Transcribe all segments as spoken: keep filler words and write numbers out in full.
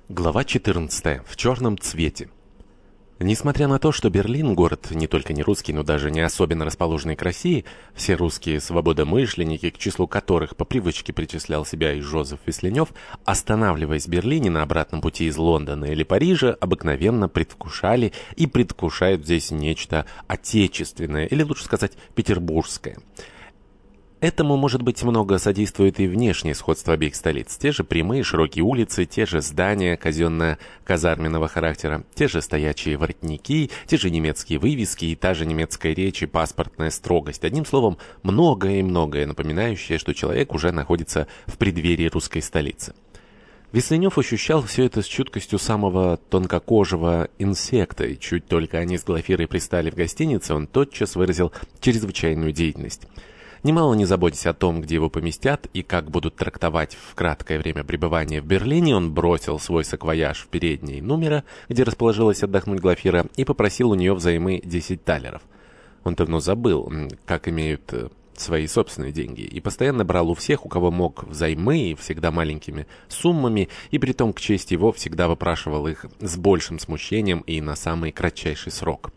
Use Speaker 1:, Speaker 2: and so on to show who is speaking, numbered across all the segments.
Speaker 1: Глава четырнадцатая. В черном цвете. Несмотря на то, что Берлин – город не только не русский, но даже не особенно расположенный к России, все русские свободомышленники, к числу которых по привычке причислял себя и Жозеф Весленев, останавливаясь в Берлине на обратном пути из Лондона или Парижа, обыкновенно предвкушали и предвкушают здесь нечто отечественное, или лучше сказать, петербургское. Этому, может быть, много содействует и внешнее сходство обеих столиц. Те же прямые широкие улицы, те же здания казенно-казарменного характера, те же стоячие воротники, те же немецкие вывески и та же немецкая речь и паспортная строгость. Одним словом, многое и многое напоминающее, что человек уже находится в преддверии русской столицы. Весленев ощущал все это с чуткостью самого тонкокожего инсекта, и чуть только они с Глафирой пристали в гостинице, он тотчас выразил чрезвычайную деятельность. Немало не заботясь о том, где его поместят и как будут трактовать в краткое время пребывания в Берлине, он бросил свой саквояж в передней номера, где расположилась отдохнуть Глафира, и попросил у нее взаймы десять талеров. Он давно забыл, как имеют свои собственные деньги, и постоянно брал у всех, у кого мог, взаймы, всегда маленькими суммами, и притом, к чести его, всегда выпрашивал их с большим смущением и на самый кратчайший срок.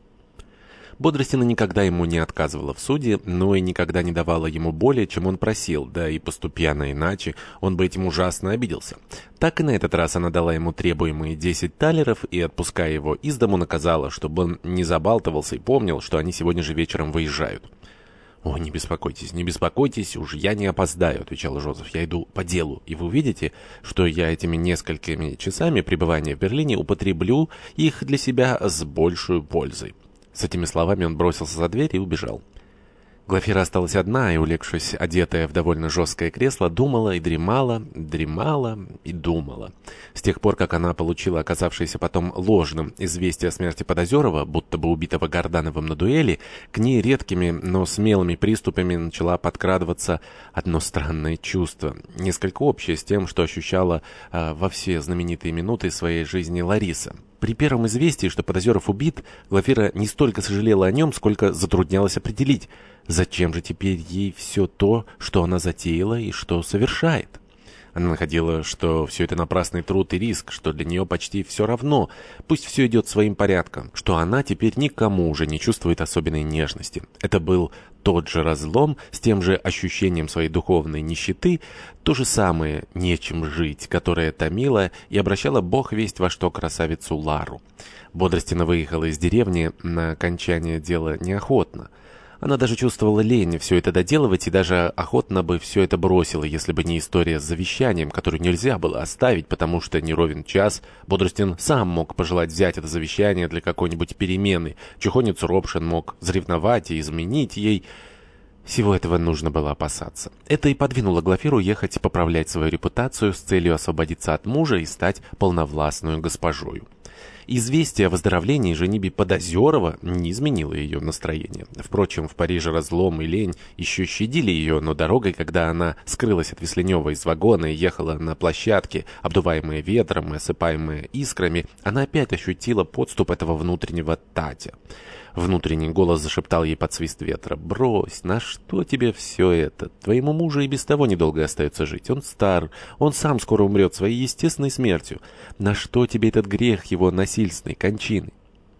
Speaker 1: Бодростина никогда ему не отказывала в суде, но и никогда не давала ему более, чем он просил, да и поступя она иначе, он бы этим ужасно обиделся. Так и на этот раз она дала ему требуемые десять талеров и, отпуская его из дому, наказала, чтобы он не забалтывался и помнил, что они сегодня же вечером выезжают. «О, не беспокойтесь, не беспокойтесь, уж я не опоздаю», — отвечал Жозеф. «Я иду по делу, и вы увидите, что я этими несколькими часами пребывания в Берлине употреблю их для себя с большей пользой». С этими словами он бросился за дверь и убежал. Глафира осталась одна и, улегшись, одетая в довольно жесткое кресло, думала и дремала, дремала и думала. С тех пор, как она получила оказавшееся потом ложным известие о смерти Подозерова, будто бы убитого Гордановым на дуэли, к ней редкими, но смелыми приступами начала подкрадываться одно странное чувство, несколько общее с тем, что ощущала э, во все знаменитые минуты своей жизни Лариса. При первом известии, что Подозеров убит, Глафира не столько сожалела о нем, сколько затруднялась определить, зачем же теперь ей все то, что она затеяла и что совершает. Она находила, что все это напрасный труд и риск, что для нее почти все равно, пусть все идет своим порядком, что она теперь никому уже не чувствует особенной нежности. Это был тот же разлом, с тем же ощущением своей духовной нищеты, то же самое «нечем жить», которое томило и обращало бог весть во что красавицу Лару. Бодростина выехала из деревни на окончание дела неохотно. Она даже чувствовала лень все это доделывать и даже охотно бы все это бросила, если бы не история с завещанием, которую нельзя было оставить, потому что не ровен час Бодростин сам мог пожелать взять это завещание для какой-нибудь перемены. Чухонец Ропшин мог взревновать и изменить ей. Всего этого нужно было опасаться. Это и подвинуло Глафиру ехать поправлять свою репутацию с целью освободиться от мужа и стать полновластную госпожою. Известие о выздоровлении и женитьбе Подозерова не изменило ее настроение. Впрочем, в Париже разлом и лень еще щадили ее, но дорогой, когда она скрылась от Весленева из вагона и ехала на площадке, обдуваемая ветром и осыпаемая искрами, она опять ощутила подступ этого внутреннего татя. Внутренний голос зашептал ей под свист ветра: «Брось, на что тебе все это? Твоему мужу и без того недолго остается жить. Он стар, он сам скоро умрет своей естественной смертью. На что тебе этот грех его насильственной кончины?»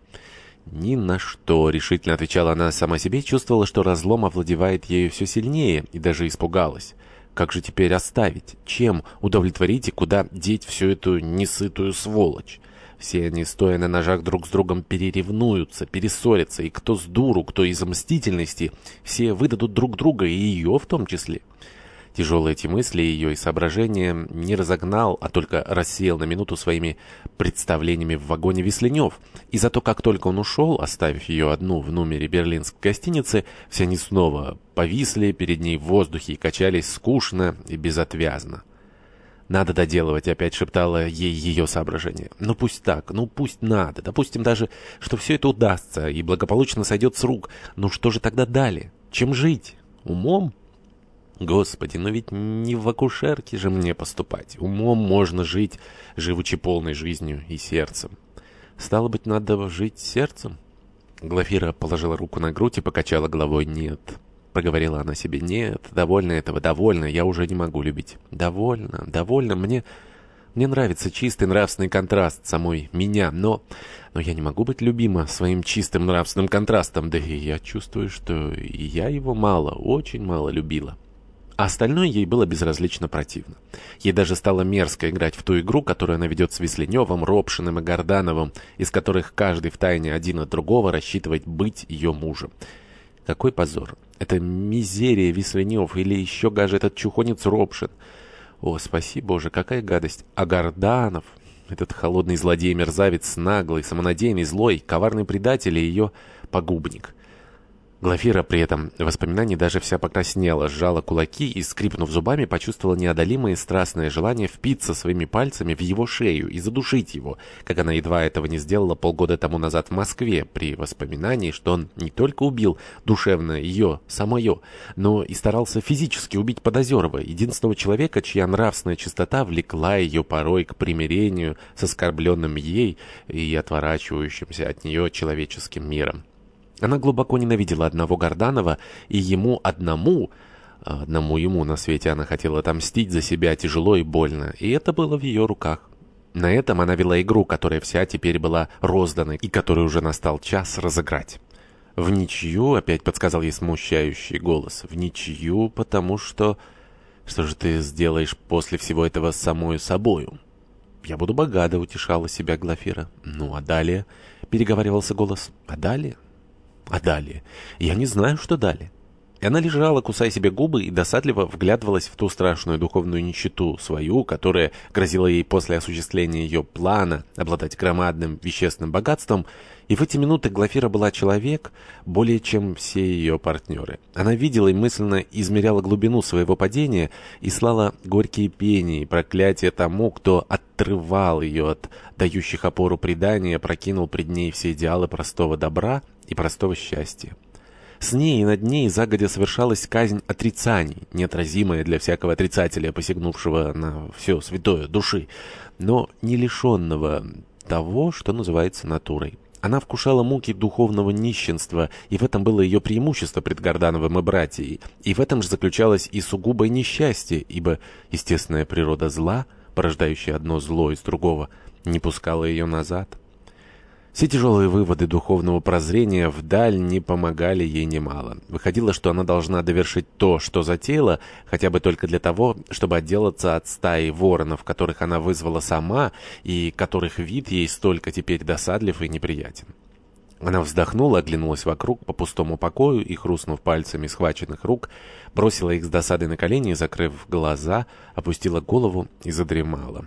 Speaker 1: «Ни на что», — решительно отвечала она сама себе, чувствовала, что разлом овладевает ею все сильнее, и даже испугалась. Как же теперь оставить? Чем удовлетворить и куда деть всю эту несытую сволочь? Все они, стоя на ножах, друг с другом переревнуются, перессорятся, и кто с дуру, кто из мстительности, все выдадут друг друга, и ее в том числе. Тяжелые эти мысли ее и соображения не разогнал, а только рассеял на минуту своими представлениями в вагоне Весленев. И зато как только он ушел, оставив ее одну в номере берлинской гостиницы, все они снова повисли перед ней в воздухе и качались скучно и безотвязно. «Надо доделывать», — опять шептало ей ее соображение. «Ну пусть так, ну пусть надо. Допустим даже, что все это удастся и благополучно сойдет с рук. Ну что же тогда далее? Чем жить? Умом? Господи, но ведь не в акушерке же мне поступать. Умом можно жить, живучи полной жизнью и сердцем. Стало быть, надо жить сердцем?» Глафира положила руку на грудь и покачала головой. «Нет». Проговорила она себе: «Нет, довольно этого, довольно, я уже не могу любить. Довольно, довольно, мне Мне нравится чистый нравственный контраст самой меня, но... Но я не могу быть любима своим чистым нравственным контрастом, да и я чувствую, что и я его мало, очень мало любила. А остальное ей было безразлично противно. Ей даже стало мерзко играть в ту игру, которую она ведет с Весленевым, Ропшиным и Гордановым, из которых каждый втайне один от другого рассчитывает быть ее мужем. Какой позор! Это мизерия Весленев или еще гаже этот чухонец Ропшин. О, спаси Боже, какая гадость! А Горданов, этот холодный злодей-мерзавец, наглый, самонадеянный, злой, коварный предатель и ее погубник. Глафира при этом воспоминании даже вся покраснела, сжала кулаки и, скрипнув зубами, почувствовала неодолимое страстное желание впиться своими пальцами в его шею и задушить его, как она едва этого не сделала полгода тому назад в Москве, при воспоминании, что он не только убил душевно ее, самое, но и старался физически убить Подозерова, единственного человека, чья нравственная чистота влекла ее порой к примирению с оскорбленным ей и отворачивающимся от нее человеческим миром. Она глубоко ненавидела одного Горданова, и ему одному, одному ему на свете она хотела отомстить за себя тяжело и больно, и это было в ее руках. На этом она вела игру, которая вся теперь была роздана, и которую уже настал час разыграть. «В ничью», — опять подсказал ей смущающий голос, — «в ничью, потому что... Что же ты сделаешь после всего этого с самою собою?» «Я буду богата», — утешала себя Глафира. «Ну, а далее?» — переговаривался голос. «А далее?» А далее? Я не знаю, что далее. И она лежала, кусая себе губы, и досадливо вглядывалась в ту страшную духовную нищету свою, которая грозила ей после осуществления ее плана обладать громадным вещественным богатством. И в эти минуты Глафира была человек более, чем все ее партнеры. Она видела и мысленно измеряла глубину своего падения и слала горькие пени и проклятия тому, кто отрывал ее от дающих опору предания, прокинул пред ней все идеалы простого добра и простого счастья. С ней и над ней загодя совершалась казнь отрицаний, неотразимая для всякого отрицателя, посягнувшего на все святое души, но не лишенного того, что называется натурой. Она вкушала муки духовного нищенства, и в этом было ее преимущество пред Гордановым и братьей, и в этом же заключалось и сугубое несчастье, ибо естественная природа зла, порождающая одно зло из другого, не пускала ее назад. Все тяжелые выводы духовного прозрения вдаль не помогали ей немало. Выходило, что она должна довершить то, что затеяла, хотя бы только для того, чтобы отделаться от стаи воронов, которых она вызвала сама, и которых вид ей столько теперь досадлив и неприятен. Она вздохнула, оглянулась вокруг по пустому покою и, хрустнув пальцами схваченных рук, бросила их с досадой на колени и, закрыв глаза, опустила голову и задремала.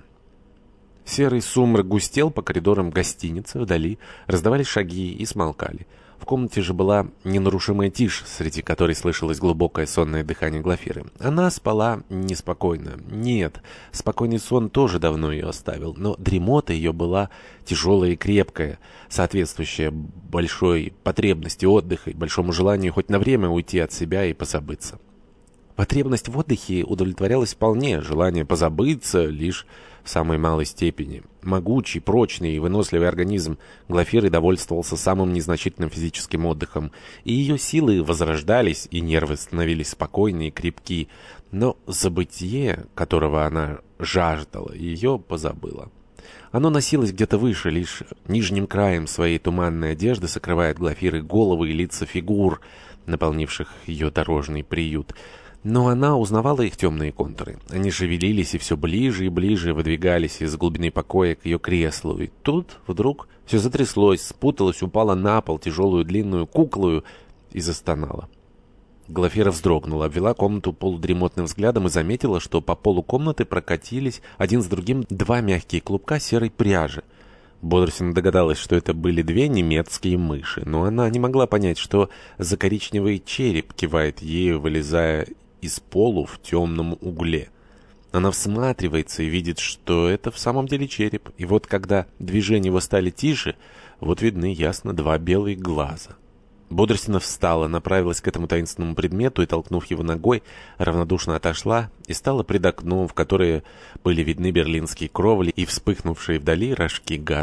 Speaker 1: Серый сумрак густел по коридорам гостиницы, вдали раздавались шаги и смолкали. В комнате же была ненарушимая тишь, среди которой слышалось глубокое сонное дыхание Глафиры. Она спала неспокойно. Нет, спокойный сон тоже давно ее оставил, но дремота ее была тяжелая и крепкая, соответствующая большой потребности отдыха и большому желанию хоть на время уйти от себя и позабыться. Потребность в отдыхе удовлетворялась вполне, желание позабыться лишь в самой малой степени. Могучий, прочный и выносливый организм Глафиры довольствовался самым незначительным физическим отдыхом, и ее силы возрождались, и нервы становились спокойны и крепки, но забытие, которого она жаждала, ее позабыло. Оно носилось где-то выше, лишь нижним краем своей туманной одежды сокрывая от Глафиры головы и лица фигур, наполнивших ее дорожный приют. Но она узнавала их темные контуры. Они шевелились и все ближе и ближе выдвигались из глубины покоя к ее креслу. И тут вдруг все затряслось, спуталось, упало на пол тяжелую длинную куклу и застонала. Глафира вздрогнула, обвела комнату полудремотным взглядом и заметила, что по полу комнаты прокатились один с другим два мягкие клубка серой пряжи. Бодросина догадалась, что это были две немецкие мыши, но она не могла понять, что за коричневый череп кивает ею, вылезая из полу в темном угле. Она всматривается и видит, что это в самом деле череп. И вот когда движения его стали тише, вот видны ясно два белые глаза. Бодросина встала, направилась к этому таинственному предмету и, толкнув его ногой, равнодушно отошла и стала пред окном, в которое были видны берлинские кровли и вспыхнувшие вдали рожки газа.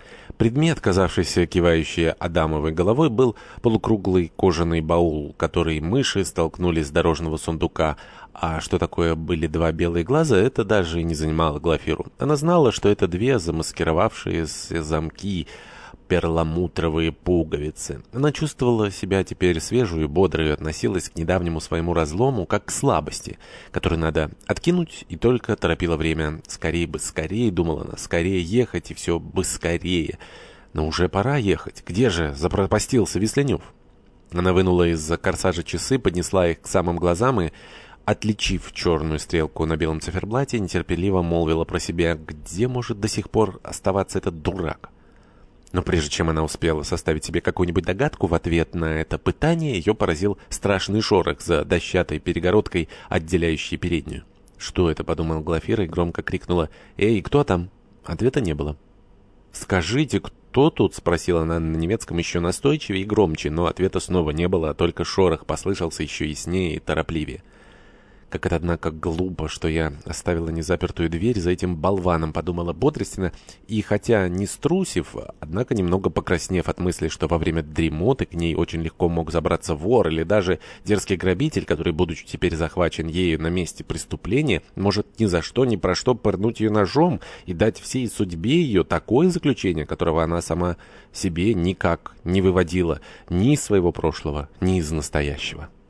Speaker 1: Предмет, казавшийся кивающей Адамовой головой, был полукруглый кожаный баул, который мыши столкнули с дорожного сундука. А что такое были два белые глаза, это даже не занимало Глафиру. Она знала, что это две замаскировавшиеся замки, перламутровые пуговицы. Она чувствовала себя теперь свежую и бодрой и относилась к недавнему своему разлому как к слабости, которую надо откинуть, и только торопила время. «Скорее бы, скорее», — думала она, — «скорее ехать, и все бы скорее». Но уже пора ехать. Где же запропастился Весленев? Она вынула из-за корсажа часы, поднесла их к самым глазам и, отличив черную стрелку на белом циферблате, нетерпеливо молвила про себя: «Где может до сих пор оставаться этот дурак?» Но прежде чем она успела составить себе какую-нибудь догадку в ответ на это пытание, ее поразил страшный шорох за дощатой перегородкой, отделяющей переднюю. «Что это?» — подумала Глафира и громко крикнула: «Эй, кто там?» Ответа не было. «Скажите, кто тут?» — спросила она на немецком еще настойчивее и громче, но ответа снова не было, а только шорох послышался еще яснее и торопливее. «Как это, однако, глупо, что я оставила незапертую дверь за этим болваном», — подумала Бодрестина, и, хотя не струсив, однако немного покраснев от мысли, что во время дремоты к ней очень легко мог забраться вор или даже дерзкий грабитель, который, будучи теперь захвачен ею на месте преступления, может ни за что, ни про что пырнуть ее ножом и дать всей судьбе ее такое заключение, которого она сама себе никак не выводила ни из своего прошлого, ни из настоящего.